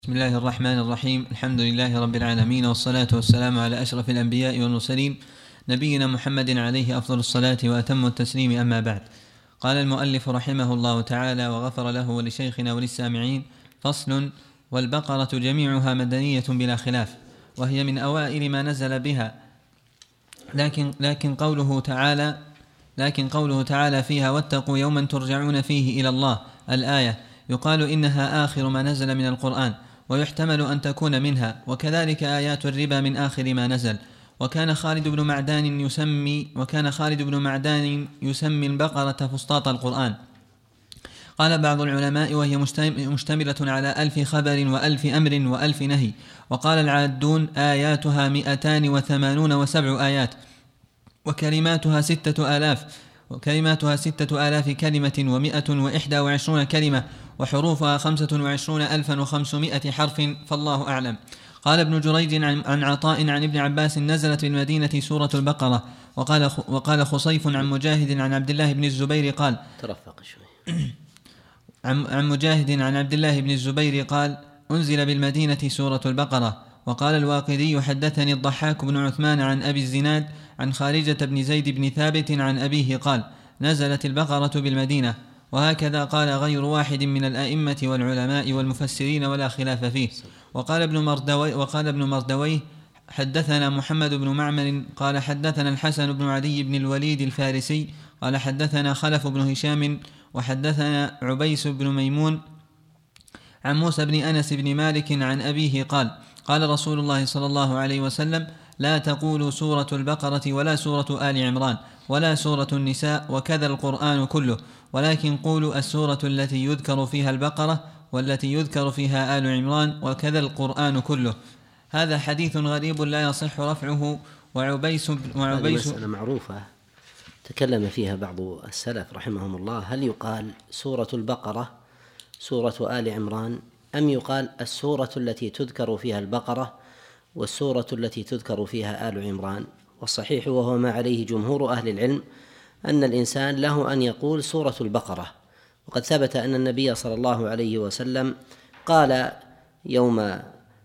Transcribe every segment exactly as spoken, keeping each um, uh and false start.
بسم الله الرحمن الرحيم. الحمد لله رب العالمين، والصلاة والسلام على أشرف الأنبياء والمرسلين، نبينا محمد عليه أفضل الصلاة وأتم التسليم. أما بعد، قال المؤلف رحمه الله تعالى وغفر له ولشيخنا وللسامعين: فصل: والبقرة جميعها مدنية بلا خلاف، وهي من أوائل ما نزل بها، لكن, لكن قوله تعالى لكن قوله تعالى فيها: واتقوا يوما ترجعون فيه إلى الله، الآية، يقال إنها آخر ما نزل من القرآن، ويحتمل أن تكون منها، وكذلك آيات الربا من آخر ما نزل. وكان خالد بن معدان يسمي وكان خالد بن معدان يسمي البقرة فسطاط القرآن. قال بعض العلماء: وهي مشتملة على ألف خبر وألف أمر وألف نهي. وقال العادون: آياتها مئتان وثمانون وسبع آيات، وكلماتها ستة آلاف وكلماتها ستة آلاف كلمة ومئة وإحدى وعشرون كلمة، وحروفها خمسة وعشرون ألفا وخمسمائة حرف، فالله أعلم. قال ابن جريج عن عطاء عن ابن عباس: نزلت بالمدينة سورة البقرة. وقال وقال خصيف عن مجاهد عن عبد الله بن الزبير قال: ترفق شوي. عن مجاهد عن عبد الله بن الزبير قال: أنزل بالمدينة سورة البقرة. وقال الواقدي: حدثني الضحاك بن عثمان عن أبي الزناد عن خارجة بن زيد بن ثابت عن أبيه قال: نزلت البقرة بالمدينة. وهكذا قال غير واحد من الأئمة والعلماء والمفسرين، ولا خلاف فيه. وقال ابن مردوي وقال ابن مردويه: حدثنا محمد بن معمر قال حدثنا الحسن بن علي بن الوليد الفارسي قال حدثنا خلف بن هشام وحدثنا عبيس بن ميمون عن موسى بن أنس بن مالك عن أبيه قال: قال رسول الله صلى الله عليه وسلم: لا تقولوا سورة البقرة ولا سورة آل عمران ولا سورة النساء، وكذا القرآن كله، ولكن قولوا السورة التي يذكر فيها البقرة والتي يذكر فيها آل عمران، وكذا القرآن كله. هذا حديث غريب لا يصح رفعه. وعبيس وعبيس مسألة معروفة تكلم فيها بعض السلف رحمهم الله: هل يقال سورة البقرة سورة آل عمران، أم يقال السورة التي تذكر فيها البقرة والسورة التي تذكر فيها آل عمران؟ والصحيح، وهو ما عليه جمهور أهل العلم، أن الإنسان له أن يقول سورة البقرة. وقد ثبت أن النبي صلى الله عليه وسلم قال يوم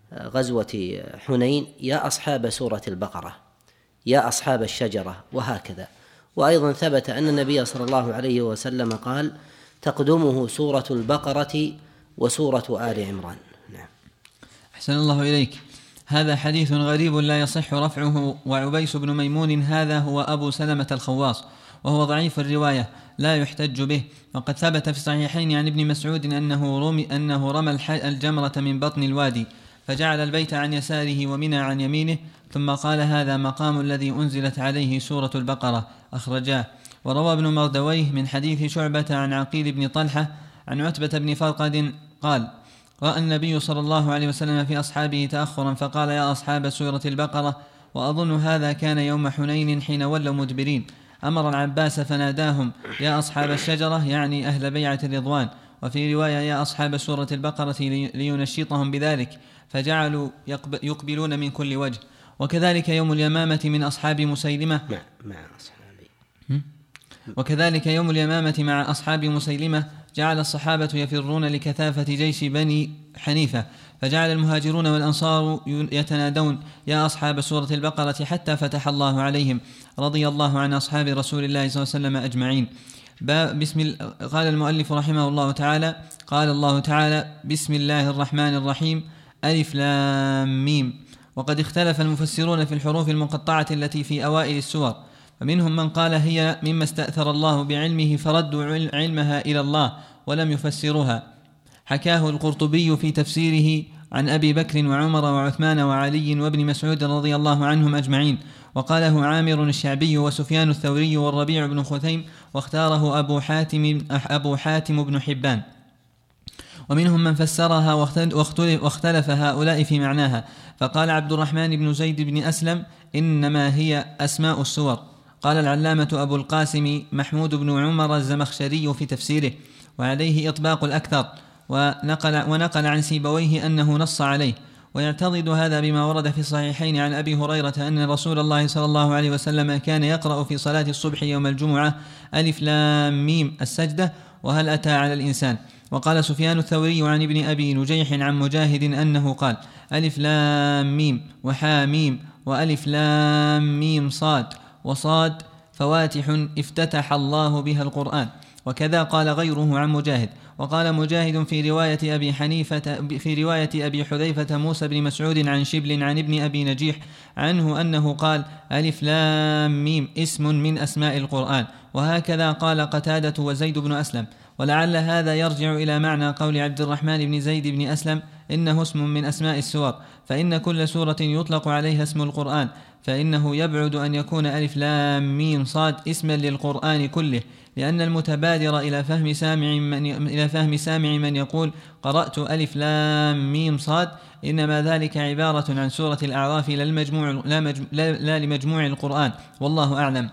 غزوة حنين: يا أصحاب سورة البقرة، يا أصحاب الشجرة، وهكذا. وأيضا ثبت أن النبي صلى الله عليه وسلم قال: تقدمه سورة البقرة وسورة آل عمران. نعم. أحسن الله إليك. هذا حديث غريب لا يصح رفعه. وعبيس بن ميمون هذا هو أبو سلمة الخواص، وهو ضعيف الرواية لا يحتج به. وقد ثبت في الصحيحين عن ابن مسعود أنه رمي, أنه رمى الجمرة من بطن الوادي، فجعل البيت عن يساره ومنى عن يمينه، ثم قال: هذا مقام الذي أنزلت عليه سورة البقرة، أخرجاه. وروى ابن مردويه من حديث شعبة عن عقيل بن طلحة عن عتبة بن فرقد قال: رأى النبي صلى الله عليه وسلم في أصحابه تأخرا، فقال: يا أصحاب سورة البقرة. وأظن هذا كان يوم حنين حين ولوا مدبرين. أمر العباس فناداهم: يا أصحاب الشجرة، يعني أهل بيعة الرضوان. وفي رواية: يا أصحاب سورة البقرة، لينشطهم بذلك، فجعلوا يقبلون من كل وجه. وكذلك يوم اليمامة من أصحاب مسيلمة مع, مع أصحابي وكذلك يوم اليمامة مع أصحاب مسيلمة جعل الصحابة يفرون لكثافة جيش بني حنيفة، فجعل المهاجرون والأنصار يتنادون: يا أصحاب سورة البقرة، حتى فتح الله عليهم، رضي الله عن أصحاب رسول الله صلى الله عليه وسلم أجمعين. بسم قال المؤلف رحمه الله تعالى: قال الله تعالى: بسم الله الرحمن الرحيم، ألف لام ميم. وقد اختلف المفسرون في الحروف المقطعة التي في أوائل السور، فمنهم من قال هي مما استأثر الله بعلمه فردوا علمها إلى الله ولم يفسروها. حكاه القرطبي في تفسيره عن أبي بكر وعمر وعثمان وعلي وابن مسعود رضي الله عنهم أجمعين، وقاله عامر الشعبي وسفيان الثوري والربيع بن خثيم، واختاره أبو حاتم, أبو حاتم بن حبان. ومنهم من فسرها واختلف هؤلاء في معناها، فقال عبد الرحمن بن زيد بن أسلم: إنما هي أسماء السور. قال العلامة أبو القاسم محمود بن عمر الزمخشري في تفسيره، وعليه إطباق الأكثر، ونقل, ونقل عن سيبويه أنه نص عليه. ويعتضد هذا بما ورد في الصحيحين عن أبي هريرة أن رسول الله صلى الله عليه وسلم كان يقرأ في صلاة الصبح يوم الجمعة: ألف لام ميم السجدة، وهل أتى على الإنسان. وقال سفيان الثوري عن ابن أبي نجيح عن مجاهد أنه قال ألف لام ميم وحاميم وألف لام ميم صاد وصاد فواتح افتتح الله بها القرآن. وكذا قال غيره عن مجاهد. وقال مجاهد في رواية أبي حنيفة في رواية أبي حذيفة موسى بن مسعود عن شبل عن ابن أبي نجيح عنه أنه قال ألف لام ميم اسم من أسماء القرآن. وهكذا قال قتادة وزيد بن أسلم. ولعل هذا يرجع إلى معنى قول عبد الرحمن بن زيد بن أسلم إنه اسم من أسماء السور، فإن كل سورة يطلق عليها اسم القرآن، فإنه يبعد أن يكون ألف لام ميم صاد اسما للقرآن كله، لأن المتبادر إلى فهم سامع من, إلى فهم سامع من يقول قرأت ألف لام ميم صاد إنما ذلك عبارة عن سورة الأعراف لا, المجموع لا, مجموع لا, لا لمجموع القرآن، والله أعلم.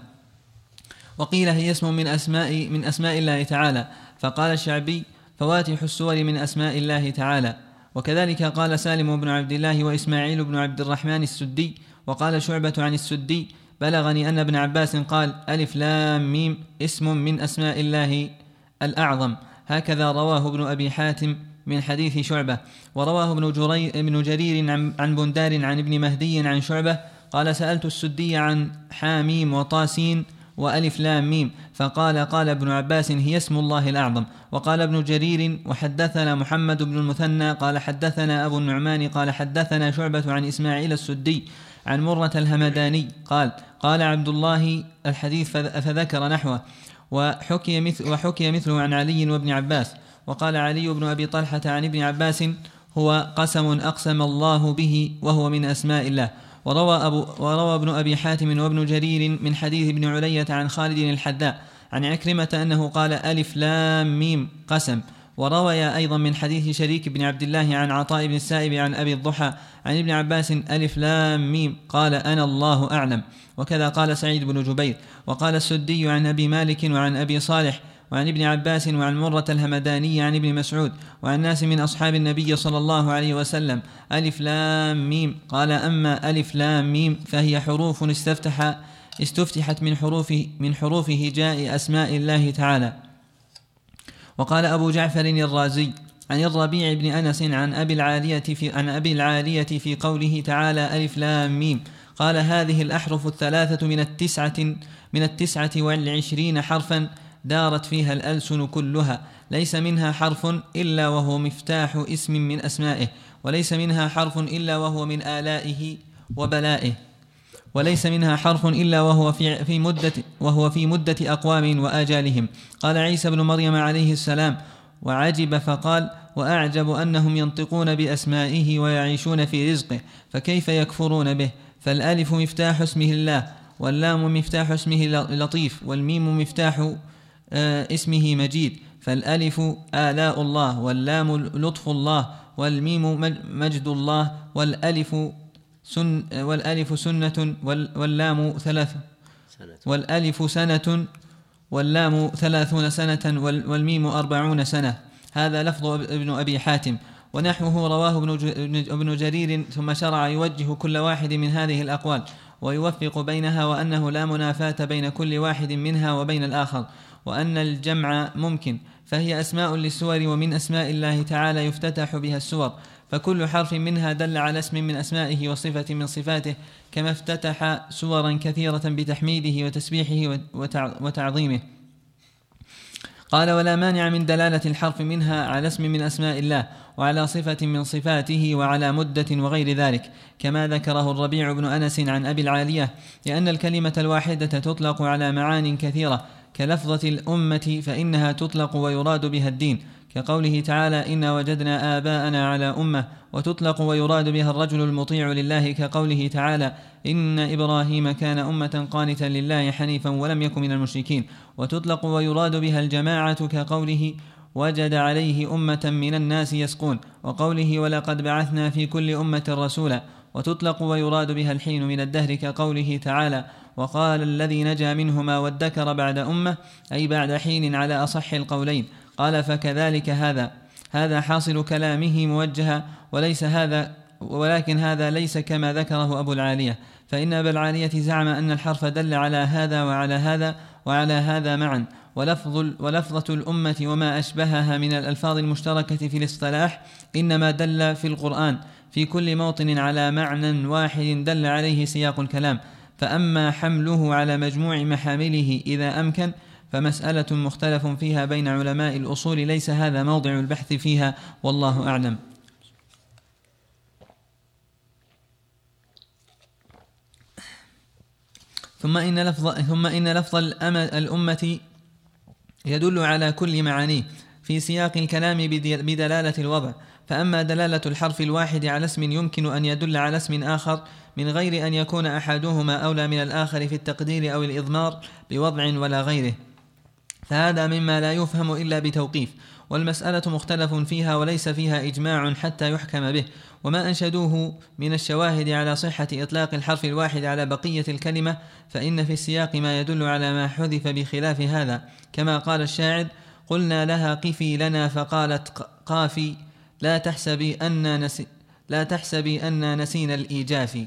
وقيل هي اسم من أسماء, من أسماء الله تعالى، فقال الشعبي فواتح السور من أسماء الله تعالى. وكذلك قال سالم بن عبد الله وإسماعيل بن عبد الرحمن السدي. وقال شعبة عن السدي بلغني أن ابن عباس قال ألف لام ميم اسم من أسماء الله الأعظم. هكذا رواه ابن أبي حاتم من حديث شعبة. ورواه ابن, جري ابن جرير عن بندار عن ابن مهدي عن شعبة قال سألت السدي عن حاميم وطاسين وألف لام ميم، فقال قال ابن عباس هي اسم الله الأعظم. وقال ابن جرير وحدثنا محمد بن المثنى قال حدثنا أبو النعمان قال حدثنا شعبة عن إسماعيل السدي عن مرة الهمداني قال قال عبد الله الحديث فذكر نحوه. وحكي, مثل وحكي مثله عن علي وابن عباس. وقال علي بن أبي طلحة عن ابن عباس هو قسم أقسم الله به وهو من أسماء الله. وروى, أبو وروى ابن أبي حاتم وابن جرير من حديث ابن علية عن خالد الحداء عن عكرمة أنه قال ألف لام ميم قسم. وروى أيضا من حديث شريك بن عبد الله عن عطاء بن السائب عن أبي الضحى عن ابن عباس ألف لام ميم قال أنا الله أعلم. وكذا قال سعيد بن جبير. وقال السدي عن أبي مالك وعن أبي صالح وعن ابن عباس وعن مرة الهمداني عن ابن مسعود وعن ناس من أصحاب النبي صلى الله عليه وسلم ألف لام ميم قال أما ألف لام ميم فهي حروف استفتح استفتحت من حروف من حروف هجاء أسماء الله تعالى. وقال أبو جعفر الرازي عن الربيع بن أنس عن أبي العالية في عن أبي العالية في قوله تعالى ألف لام ميم قال هذه الأحرف الثلاثة من التسعة من التسعة والعشرين حرفا دارت فيها الألسن كلها، ليس منها حرف إلا وهو مفتاح اسم من أسمائه، وليس منها حرف إلا وهو من آلائه وبلائه، وليس منها حرف إلا وهو في, في مدة وهو في مدة أقوام وآجالهم. قال عيسى بن مريم عليه السلام وعجب فقال وأعجب أنهم ينطقون بأسمائه ويعيشون في رزقه فكيف يكفرون به. فالألف مفتاح اسمه الله، واللام مفتاح اسمه لطيف، والميم مفتاح اسمه مجيد. فالألف آلاء الله، واللام لطف الله، والميم مجد الله، والألف سن والألف سنة واللام ثلاث والألف سنة واللام ثلاثون سنة والميم أربعون سنة. هذا لفظ ابن أبي حاتم. ونحوه رواه ابن جرير ثم شرع يوجه كل واحد من هذه الأقوال ويوفق بينها، وأنه لا منافاة بين كل واحد منها وبين الآخر، وأن الجمع ممكن، فهي أسماء للسور، ومن أسماء الله تعالى يفتتح بها السور، فكل حرف منها دل على اسم من أسمائه وصفة من صفاته، كما افتتح سورا كثيرة بتحميده وتسبيحه وتعظيمه. قال ولا مانع من دلالة الحرف منها على اسم من أسماء الله وعلى صفة من صفاته وعلى مدة وغير ذلك، كما ذكره الربيع بن أنس عن أبي العالية، لأن الكلمة الواحدة تطلق على معان كثيرة كلفظة الأمة، فإنها تطلق ويراد بها الدين، كقوله تعالى إنا وجدنا آباءنا على أمة، وتطلق ويراد بها الرجل المطيع لله، كقوله تعالى إن إبراهيم كان أمة قانتا لله حنيفا ولم يكن من المشركين، وتطلق ويراد بها الجماعة، كقوله وجد عليه أمة من الناس يسقون، وقوله ولقد بعثنا في كل أمة رسولا. وتطلق ويراد بها الحين من الدهر، كقوله تعالى وقال الذي نجا منهما وادكر بعد أمة، أي بعد حين على أصح القولين. قال فكذلك هذا هذا حاصل كلامه موجها، وليس هذا ولكن هذا ليس كما ذكره أبو العالية، فإن أبا العالية زعم أن الحرف دل على هذا وعلى هذا وعلى هذا معا، ولفظ ولفظة الأمة وما أشبهها من الألفاظ المشتركة في الاصطلاح إنما دل في القرآن في كل موطن على معنى واحد دل عليه سياق الكلام، فأما حمله على مجموع محامله إذا أمكن فمسألة مختلف فيها بين علماء الأصول، ليس هذا موضع البحث فيها، والله أعلم. ثم إن لفظ, ثم إن لفظ الأمة يدل على كل معانيه في سياق الكلام بدلالة الوضع، فأما دلالة الحرف الواحد على اسم يمكن أن يدل على اسم آخر من غير أن يكون أحدهما أولى من الآخر في التقدير أو الإضمار بوضع ولا غيره، فهذا مما لا يفهم إلا بتوقيف، والمسألة مختلف فيها وليس فيها إجماع حتى يحكم به. وما أنشدوه من الشواهد على صحة إطلاق الحرف الواحد على بقية الكلمة فإن في السياق ما يدل على ما حذف بخلاف هذا، كما قال الشاعر: قلنا لها قفي لنا فقالت قافي لا تحسبي أن نسي لا تحسبي أن نسينا الإيجاف،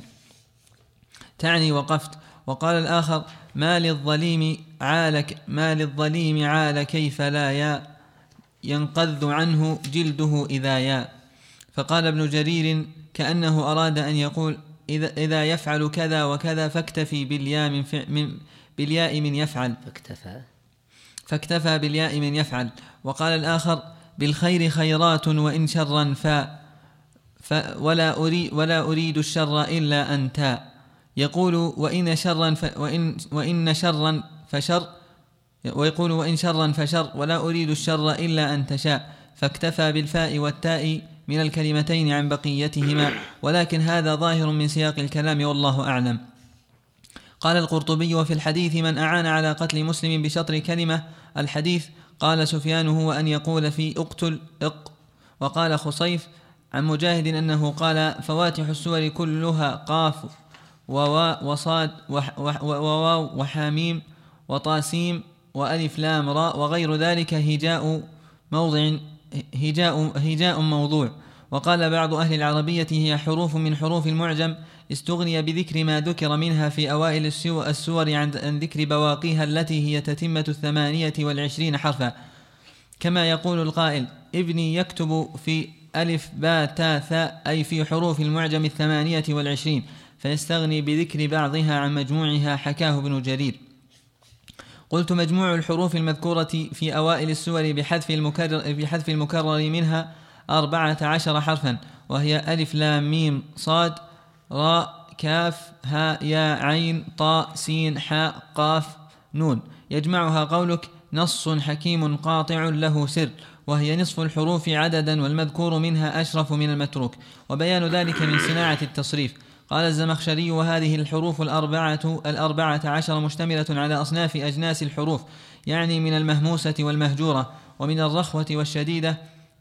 تعني وقفت. وقال الآخر: ما للظليم عالك ما للظليم عال كيف لا يا ينقذ عنه جلده إذا يا. فقال ابن جرير كأنه أراد أن يقول: إذا, إذا يفعل كذا وكذا فاكتفي بالياء من, من بالياء من يفعل فاكتفى فاكتفى بالياء من يفعل. وقال الآخر: بالخير خيرات وإن شرا فا ولا أريد ولا أريد الشر إلا أنت. يقول: وإن شرا ف وإن وإن شرا فشر ويقول: وإن شرا فشر ولا أريد الشر إلا أن تشاء، فاكتفى بالفاء والتاء من الكلمتين عن بقيتهما، ولكن هذا ظاهر من سياق الكلام، والله أعلم. قال القرطبي: وفي الحديث من أعان على قتل مسلم بشطر كلمة. الحديث قال سفيان: هو أن يقول في اقتل اق. وقال خصيف عن مجاهد أنه قال: فواتح السور كلها قاف وواء وصاد وواو وحاميم وطاسيم وألف لام راء وغير ذلك هجاء موضع هجاء, هجاء موضوع. وقال بعض أهل العربية: هي حروف من حروف المعجم استغني بذكر ما ذكر منها في أوائل السور عن ذكر بواقيها التي هي تتمة الثمانية والعشرين حرفا، كما يقول القائل: ابني يكتب في ألف با تا ثاء، أي في حروف المعجم الثمانية والعشرين، فيستغني بذكر بعضها عن مجموعها، حكاه ابن جرير. قلت: مجموع الحروف المذكورة في أوائل السور بحذف المكرر, بحذف المكرر منها أربعة عشر حرفا، وهي ألف لام ميم صاد راء كاف هاء ياء عين طاء سين حاء قاف نون، يجمعها قولك: نص حكيم قاطع له سر، وهي نصف الحروف عددا، والمذكور منها أشرف من المتروك، وبيان ذلك من صناعة التصريف. قال الزمخشري: وهذه الحروف الأربعة, الأربعة عشر مشتملة على أصناف أجناس الحروف، يعني من المهموسة والمهجورة، ومن الرخوة والشديدة،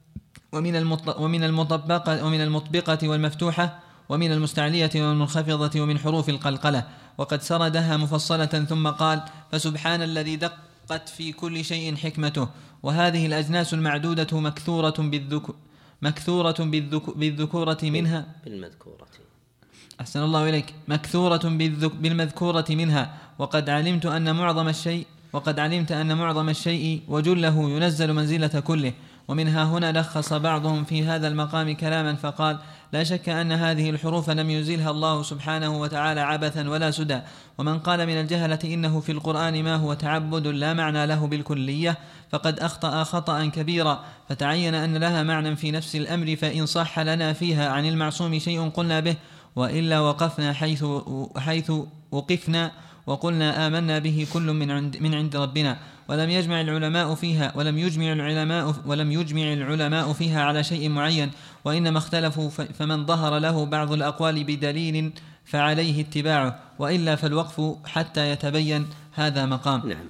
ومن ومن المطبقة ومن المطبقة والمفتوحة، ومن المستعلية والمنخفضة، ومن حروف القلقلة. وقد سردها مفصلة ثم قال: فسبحان الذي دقت في كل شيء حكمته. وهذه الأجناس المعدودة مكثورة بالذكو مكثورة بالذكو بالذكورة منها بالمذكورة أحسن الله إليك مكثورة بالمذكورة منها. وقد علمت أن معظم الشيء وقد علمت أن معظم الشيء وجله ينزل منزلة كله. ومنها هنا لخص بعضهم في هذا المقام كلاما فقال: لا شك أن هذه الحروف لم ينزلها الله سبحانه وتعالى عبثا ولا سدى. ومن قال من الجهلة إنه في القرآن ما هو تعبد لا معنى له بالكلية فقد أخطأ خطأ كبيرا، فتعين أن لها معنى في نفس الأمر، فإن صح لنا فيها عن المعصوم شيء قلنا به، وإلا وقفنا حيث, حيث وقفنا وقلنا آمنا به كل من عند, من عند ربنا. ولم يجمع العلماء فيها ولم يجمع العلماء ولم يجمع العلماء فيها على شيء معين، وإنما اختلفوا، فمن ظهر له بعض الأقوال بدليل فعليه اتباعه، وإلا فالوقف حتى يتبين هذا مقام. نعم.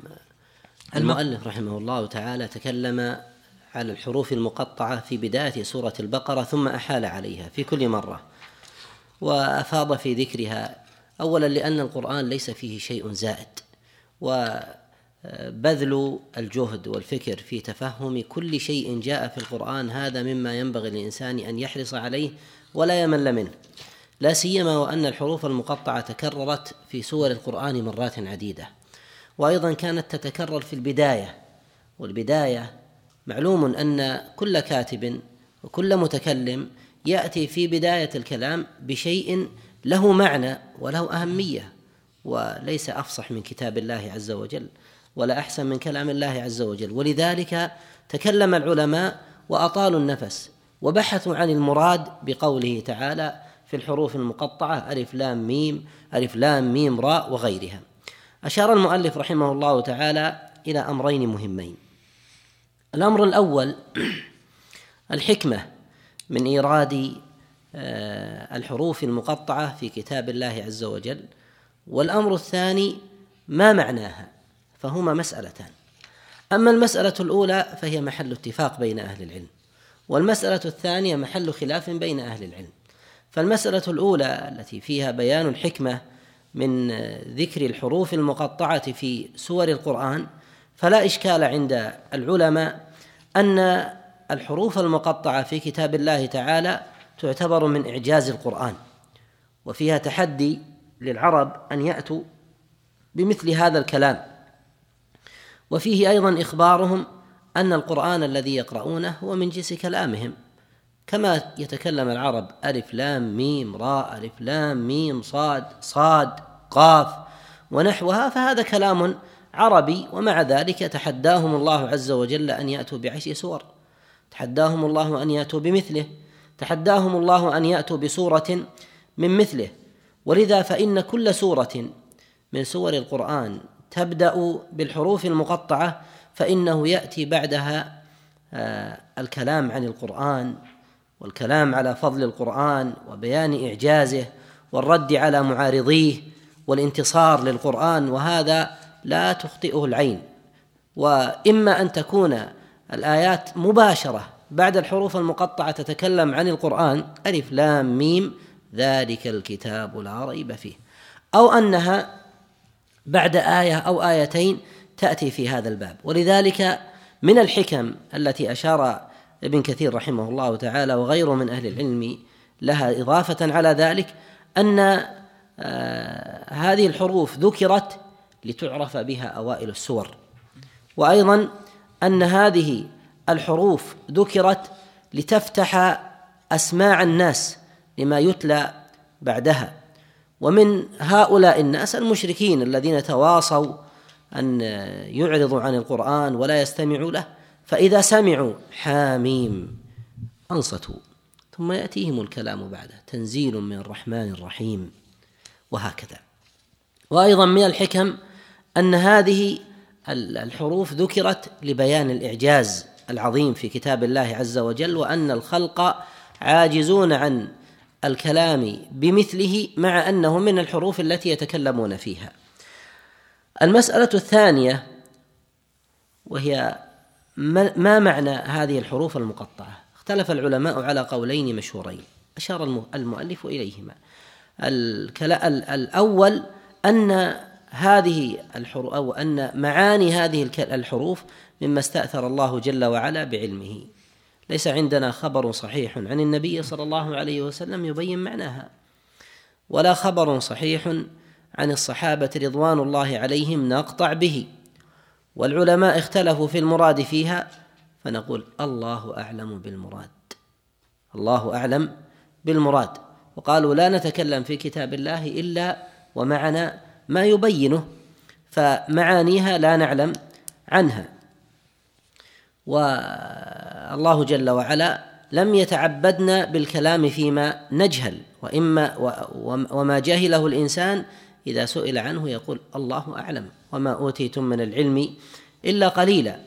المؤلف رحمه الله تعالى تكلم على الحروف المقطعة في بداية سورة البقرة، ثم أحال عليها في كل مرة وأفاض في ذكرها، أولا لأن القرآن ليس فيه شيء زائد، وبذل الجهد والفكر في تفهم كل شيء جاء في القرآن هذا مما ينبغي للإنسان أن يحرص عليه ولا يمل منه، لا سيما وأن الحروف المقطعة تكررت في سور القرآن مرات عديدة، وأيضا كانت تتكرر في البداية والبداية معلوم أن كل كاتب وكل متكلم يأتي في بداية الكلام بشيء له معنى وله أهمية، وليس أفصح من كتاب الله عز وجل ولا أحسن من كلام الله عز وجل. ولذلك تكلم العلماء وأطالوا النفس وبحثوا عن المراد بقوله تعالى في الحروف المقطعة ألف لام ميم ألف لام ميم راء وغيرها. أشار المؤلف رحمه الله تعالى إلى أمرين مهمين. الأمر الأول الحكمة من إيراد الحروف المقطعة في كتاب الله عز وجل، والأمر الثاني ما معناها، فهما مسألتان. أما المسألة الأولى فهي محل اتفاق بين أهل العلم، والمسألة الثانية محل خلاف بين أهل العلم. فالمسألة الأولى التي فيها بيان الحكمة من ذكر الحروف المقطعة في سور القرآن، فلا إشكال عند العلماء أن الحروف المقطعة في كتاب الله تعالى تعتبر من إعجاز القرآن، وفيها تحدي للعرب أن يأتوا بمثل هذا الكلام، وفيه أيضا إخبارهم أن القرآن الذي يقرؤونه هو من جنس كلامهم، كما يتكلم العرب ألف لام ميم راء ألف لام ميم صاد صاد قاف ونحوها، فهذا كلام عربي. ومع ذلك تحداهم الله عز وجل أن يأتوا بعشر سور، تحداهم الله أن يأتوا بمثله، تحداهم الله أن يأتوا بسورة من مثله. ولذا فإن كل سورة من سور القرآن تبدأ بالحروف المقطعة فإنه يأتي بعدها الكلام عن القرآن والكلام على فضل القرآن وبيان إعجازه والرد على معارضيه والانتصار للقرآن، وهذا لا تخطئه العين. وإما أن تكون الآيات مباشرة بعد الحروف المقطعة تتكلم عن القرآن ألف لام ميم ذلك الكتاب لا ريب فيه، أو أنها بعد آية أو آيتين تأتي في هذا الباب. ولذلك من الحكم التي أشار ابن كثير رحمه الله تعالى وغيره من أهل العلم لها إضافة على ذلك أن آه هذه الحروف ذكرت لتعرف بها أوائل السور، وأيضا أن هذه الحروف ذكرت لتفتح أسماع الناس لما يتلى بعدها. ومن هؤلاء الناس المشركين الذين تواصوا أن يعرضوا عن القرآن ولا يستمعوا له، فإذا سمعوا حاميم أنصتوا، ثم يأتيهم الكلام بعده تنزيل من الرحمن الرحيم، وهكذا. وأيضا من الحكم أن هذه الحروف ذكرت لبيان الإعجاز العظيم في كتاب الله عز وجل، وأن الخلق عاجزون عن الكلام بمثله مع أنه من الحروف التي يتكلمون فيها. المسألة الثانية وهي ما معنى هذه الحروف المقطعة. اختلف العلماء على قولين مشهورين أشار المؤلف إليهما. الأول أن هذه الحروف أو أن معاني هذه الحروف مما استأثر الله جل وعلا بعلمه، ليس عندنا خبر صحيح عن النبي صلى الله عليه وسلم يبين معناها، ولا خبر صحيح عن الصحابة رضوان الله عليهم نقطع به، والعلماء اختلفوا في المراد فيها، فنقول الله أعلم بالمراد، الله أعلم بالمراد. وقالوا لا نتكلم في كتاب الله إلا ومعنا ما يبينه، فمعانيها لا نعلم عنها. والله جل وعلا لم يتعبدنا بالكلام فيما نجهل، وإما وما جهله الإنسان إذا سئل عنه يقول الله أعلم وما أوتيتم من العلم إلا قليلا.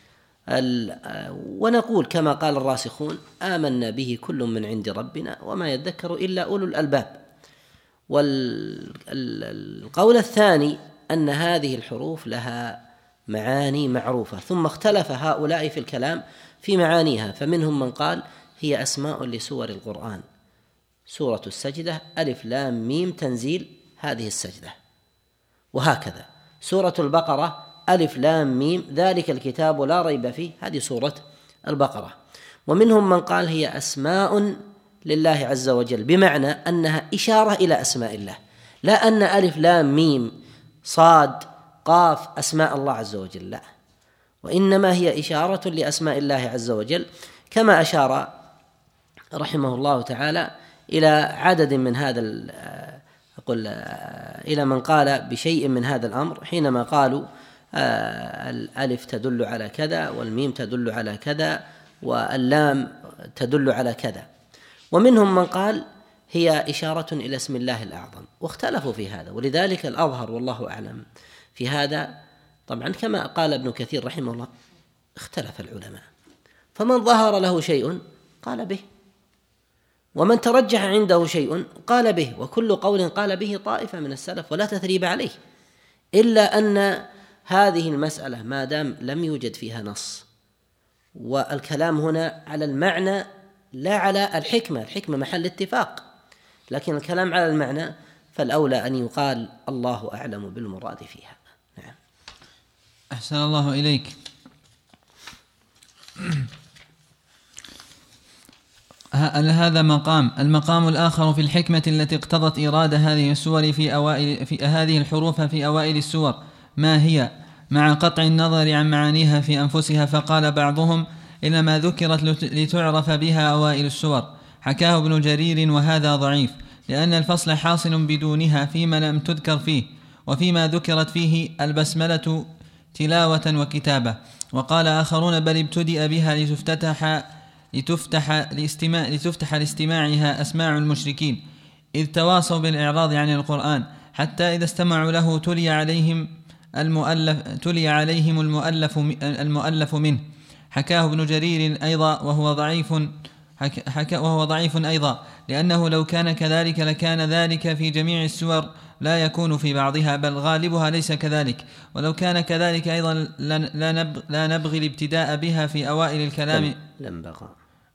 ونقول كما قال الراسخون آمنا به كل من عند ربنا وما يذكر إلا أولو الألباب. والقول الثاني أن هذه الحروف لها معاني معروفة، ثم اختلف هؤلاء في الكلام في معانيها، فمنهم من قال هي أسماء لسور القرآن، سورة السجدة ألف لام ميم تنزيل هذه السجدة، وهكذا سورة البقرة ألف لام ميم ذلك الكتاب لا ريب فيه، هذه سورة البقرة. ومنهم من قال هي أسماء لله عز وجل، بمعنى أنها إشارة إلى أسماء الله، لا أن ألف لام ميم صاد قاف أسماء الله عز وجل، لا، وإنما هي إشارة لأسماء الله عز وجل، كما أشار رحمه الله تعالى إلى عدد من هذا أقول إلى من قال بشيء من هذا الأمر حينما قالوا الألف تدل على كذا والميم تدل على كذا واللام تدل على كذا. ومنهم من قال هي إشارة إلى اسم الله الأعظم، واختلفوا في هذا. ولذلك الأظهر والله أعلم في هذا، طبعا كما قال ابن كثير رحمه الله، اختلف العلماء، فمن ظهر له شيء قال به، ومن ترجح عنده شيء قال به، وكل قول قال به طائفة من السلف ولا تثريب عليه، إلا أن هذه المسألة ما دام لم يوجد فيها نص، والكلام هنا على المعنى لا على الحكمة، الحكمة محل اتفاق، لكن الكلام على المعنى، فالأولى أن يقال الله أعلم بالمراد فيها. نعم. أحسن الله إليك. هذا مقام. المقام الآخر في الحكمة التي اقتضت إيراد هذه السور في أوائل في هذه الحروف في أوائل السور ما هي، مع قطع النظر عن معانيها في أنفسها. فقال بعضهم إنما ذكرت لتعرف بها أوائل السور، حكاه ابن جرير، وهذا ضعيف، لأن الفصل حاصل بدونها فيما لم تذكر فيه، وفيما ذكرت فيه البسملة تلاوة وكتابة. وقال آخرون بل ابتدأ بها لتفتتح لتفتح لاستماع لتفتح لاستماعها أسماع المشركين، إذ تواصوا بالإعراض عن القرآن، حتى إذا استمعوا له تلي عليهم المؤلف تلي عليهم المؤلف المؤلف منه. حكاه ابن جرير أيضا وهو ضعيف حكى وهو ضعيف أيضا، لأنه لو كان كذلك لكان ذلك في جميع السور لا يكون في بعضها، بل غالبها ليس كذلك. ولو كان كذلك أيضا لا نبغي الابتداء بها في أوائل الكلام لنبغى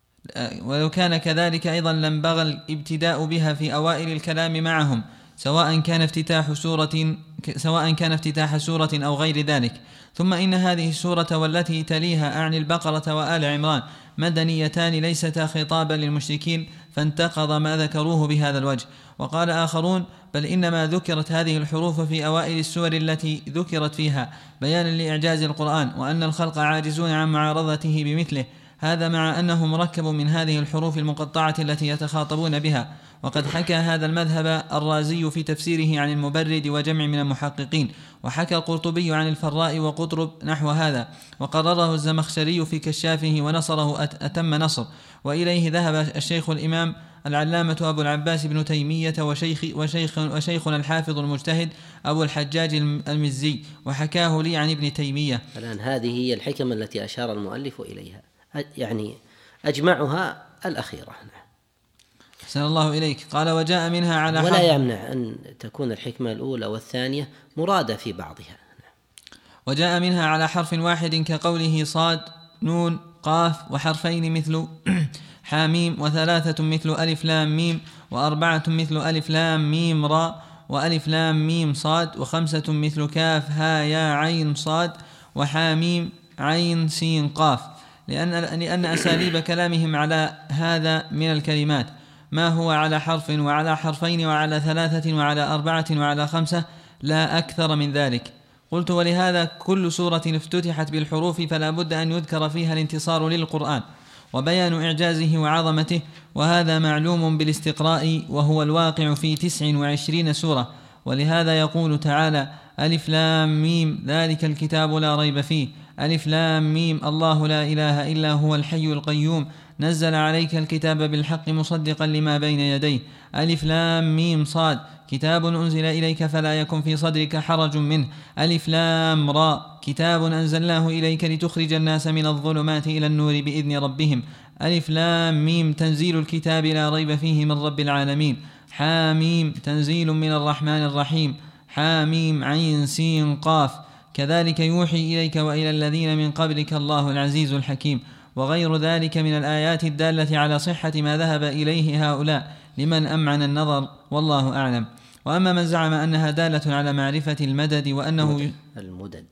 ولو كان كذلك أيضا لنبغى الابتداء بها في أوائل الكلام معهم، سواء كان افتتاح سورة سواء كان افتتاح سورة أو غير ذلك. ثم إن هذه السورة والتي تليها أعني البقرة وآل عمران مدنيتان ليستا خطابا للمشركين، فانتقض ما ذكروه بهذا الوجه. وقال آخرون بل إنما ذكرت هذه الحروف في أوائل السور التي ذكرت فيها بيانا لإعجاز القرآن، وأن الخلق عاجزون عن معارضته بمثله، هذا مع أنه مركب من هذه الحروف المقطعة التي يتخاطبون بها. وقد حكى هذا المذهب الرازي في تفسيره عن المبرد وجمع من المحققين، وحكى القرطبي عن الفراء وقطرب نحو هذا، وقرره الزمخشري في كشافه ونصره أتم نصر. وإليه ذهب الشيخ الإمام العلامة أبو العباس بن تيمية وشيخ وشيخ وشيخنا الحافظ المجتهد أبو الحجاج المزي، وحكاه لي عن ابن تيمية. الآن هذه هي الحكمة التي أشار المؤلف إليها، يعني أجمعها الأخيرة. أحسن الله إليك. قال وجاء منها على ولا يمنع أن تكون الحكمة الأولى والثانية مرادة في بعضها. وجاء منها على حرف واحد كقوله صاد نون قاف، وحرفين مثل حاميم، وثلاثة مثل ألف لام ميم، وأربعة مثل ألف لام ميم را، وألف لام ميم صاد، وخمسة مثل كاف ها يا عين صاد، وحاميم عين سين قاف، لأن, لأن أساليب كلامهم على هذا من الكلمات ما هو على حرف وعلى حرفين وعلى ثلاثة وعلى أربعة وعلى خمسة، لا أكثر من ذلك. قلت ولهذا كل سورة افتتحت بالحروف فلا بد أن يذكر فيها الانتصار للقرآن وبيان إعجازه وعظمته، وهذا معلوم بالاستقراء، وهو الواقع في تسع وعشرين سورة. ولهذا يقول تعالى ألف لام ميم ذلك الكتاب لا ريب فيه، ألف لام ميم الله لا إله إلا هو الحي القيوم نزل عليك الكتاب بالحق مصدقا لما بين يديه، ألف لام ميم صاد كتاب أنزل إليك فلا يكن في صدرك حرج منه، ألف لام را كتاب أنزلناه إليك لتخرج الناس من الظلمات إلى النور بإذن ربهم، ألف لام ميم تنزيل الكتاب لا ريب فيه من رب العالمين، حاميم تنزيل من الرحمن الرحيم، حاميم عين سين قاف كذلك يوحي إليك وإلى الذين من قبلك الله العزيز الحكيم، وغير ذلك من الآيات الدالة على صحة ما ذهب إليه هؤلاء لمن أمعن النظر، والله أعلم. وأما من زعم أنها دالة على معرفة المدد وأنه المدد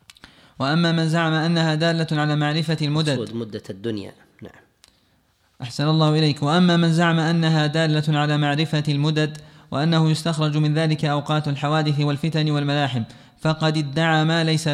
وأما من زعم أنها دالة على معرفة المدد مدة الدنيا. نعم. أحسن الله إليك. وأما من زعم أنها دالة على معرفة المدد وأنه يستخرج من ذلك أوقات الحوادث والفتن والملاحم، فقد ادعى ما ليس له،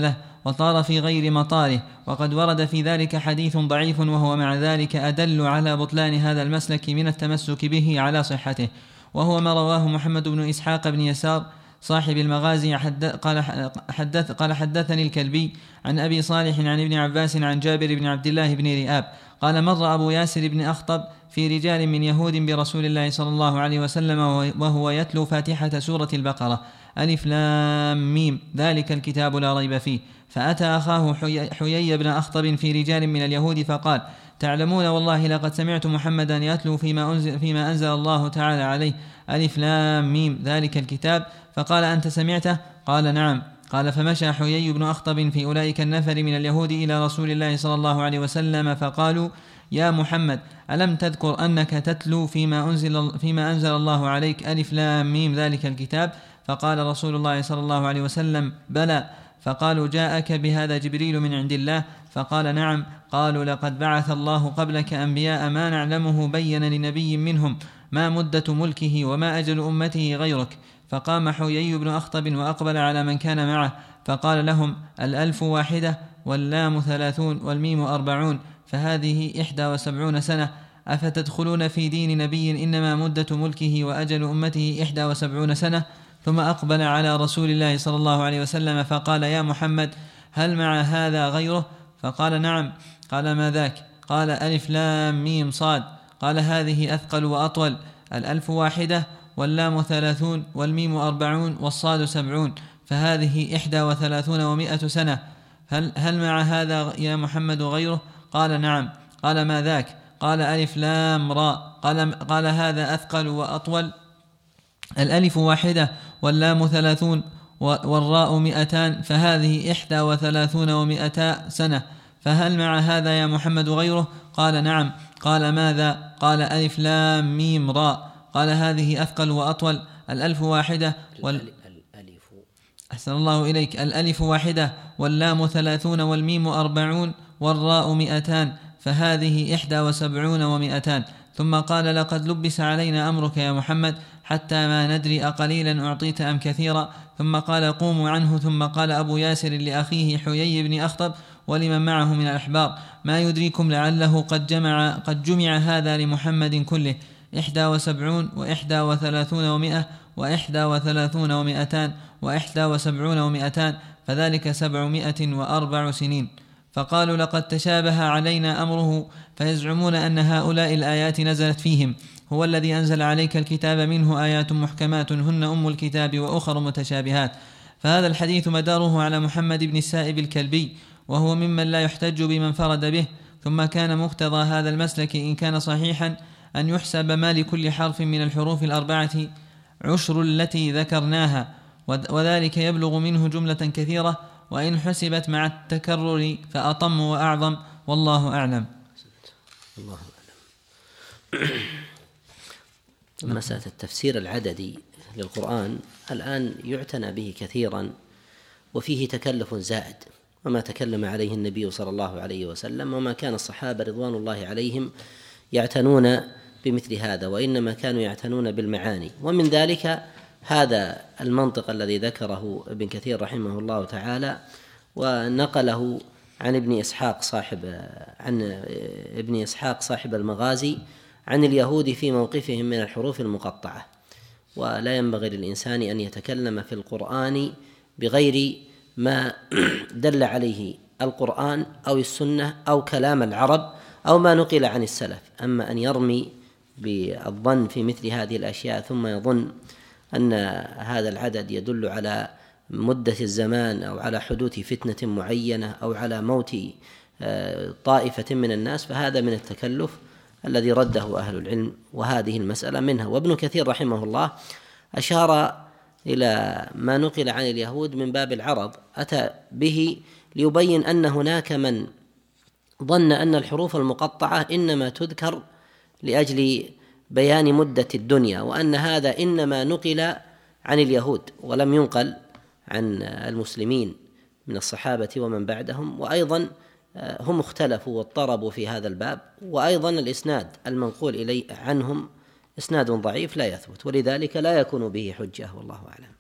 وطار في غير مطاره، وقد ورد في ذلك حديث ضعيف وهو مع ذلك أدل على بطلان هذا المسلك من التمسك به على صحته، وهو ما رواه محمد بن إسحاق بن يسار صاحب المغازي قال حدث قال حدثني الكلبي عن أبي صالح عن ابن عباس عن جابر بن عبد الله بن رئاب قال مر أبو ياسر بن أخطب في رجال من يهود برسول الله صلى الله عليه وسلم وهو يتلو فاتحة سورة البقرة ألف لام ميم ذلك الكتاب لا ريب فيه، فأتى أخاه حيي بن أخطب في رجال من اليهود فقال تعلمون والله لقد سمعت محمدا يتلو فيما أنزل, فيما أنزل الله تعالى عليه ألف لام ميم ذلك الكتاب، فقال أنت سمعته؟ قال نعم. قال فمشى حيي بن أخطب في أولئك النفر من اليهود إلى رسول الله صلى الله عليه وسلم فقالوا يا محمد ألم تذكر أنك تتلو فيما أنزل, فيما أنزل الله عليك ألف لام ميم ذلك الكتاب؟ فقال رسول الله صلى الله عليه وسلم بلى. فقالوا جاءك بهذا جبريل من عند الله؟ فقال نعم. قالوا لقد بعث الله قبلك أنبياء ما نعلمه بين لنبي منهم ما مدة ملكه وما أجل أمته غيرك. فقام حيي بن أخطب وأقبل على من كان معه فقال لهم الألف واحدة واللام ثلاثون والميم أربعون فهذه إحدى وسبعون سنة، أفتدخلون في دين نبي إنما مدة ملكه وأجل أمته إحدى وسبعون سنة؟ ثم أقبل على رسول الله صلى الله عليه وسلم فقال يا محمد هل مع هذا غيره؟ فقال نعم. قال ما ذاك؟ قال ألف لام ميم صاد. قال هذه أثقل وأطول، الألف واحدة واللام ثلاثون والميم أربعون والصاد سبعون فهذه إحدى وثلاثون ومائة سنة، هل, هل مع هذا يا محمد غيره؟ قال نعم. قال ما ذاك؟ قال ألف لام راء. قال, قال هذا أثقل وأطول، الألف واحدة واللام ثلاثون والراء مئتان فهذه إحدى وثلاثون ومئتا سنة، فهل مع هذا يا محمد غيره؟ قال نعم. قال ماذا؟ قال ألف لام ميم راء. قال هذه أثقل وأطول، الألف واحدة وال... أحسن الله إليك، الألف واحدة واللام ثلاثون والميم أربعون والراء مئتان فهذه إحدى وسبعون ومئتان. ثم قال لقد لبس علينا أمرك يا محمد حتى ما ندري أقليلا أعطيت أم كثيرا. ثم قال قوموا عنه. ثم قال أبو ياسر لأخيه حيي بن أخطب ولمن معه من الأحبار ما يدريكم لعله قد جمع, قد جمع هذا لمحمد كله إحدى وسبعون وإحدى وثلاثون ومئة وإحدى وثلاثون ومئتان وإحدى وسبعون ومئتان فذلك سبعمائة وأربع سنين. فقالوا لقد تشابه علينا أمره، فيزعمون أن هؤلاء الآيات نزلت فيهم. هو الذي أنزل عليك الكتاب منه آيات محكمات هن أم الكتاب وأخر متشابهات. فهذا الحديث مداره على محمد بن السائب الكلبي، وهو ممن لا يحتج بمن فرد به. ثم كان مقتضى هذا المسلك إن كان صحيحا أن يحسب ما لكل حرف من الحروف الأربعة عشر التي ذكرناها، وذلك يبلغ منه جملة كثيرة، وإن حسبت مع التكرر فأطم وأعظم، والله أعلم. الله أعلم. مسألة التفسير العددي للقرآن الآن يعتنى به كثيرا، وفيه تكلف زائد، وما تكلم عليه النبي صلى الله عليه وسلم وما كان الصحابة رضوان الله عليهم يعتنون بمثل هذا، وإنما كانوا يعتنون بالمعاني. ومن ذلك هذا المنطق الذي ذكره ابن كثير رحمه الله تعالى ونقله عن ابن إسحاق صاحب عن ابن إسحاق صاحب المغازي عن اليهود في موقفهم من الحروف المقطعة. ولا ينبغي للإنسان أن يتكلم في القرآن بغير ما دل عليه القرآن أو السنة أو كلام العرب أو ما نقل عن السلف. أما أن يرمي بالظن في مثل هذه الأشياء ثم يظن أن هذا العدد يدل على مدة الزمان أو على حدوث فتنة معينة أو على موت طائفة من الناس، فهذا من التكلف الذي رده أهل العلم، وهذه المسألة منها. وابن كثير رحمه الله أشار إلى ما نقل عن اليهود من باب العرض، أتى به ليبين أن هناك من ظن أن الحروف المقطعة إنما تذكر لأجل بيان مدة الدنيا، وأن هذا إنما نقل عن اليهود ولم ينقل عن المسلمين من الصحابة ومن بعدهم. وأيضا هم اختلفوا واضطربوا في هذا الباب، وأيضا الإسناد المنقول إليه عنهم إسناد ضعيف لا يثبت، ولذلك لا يكون به حجة، والله أعلم.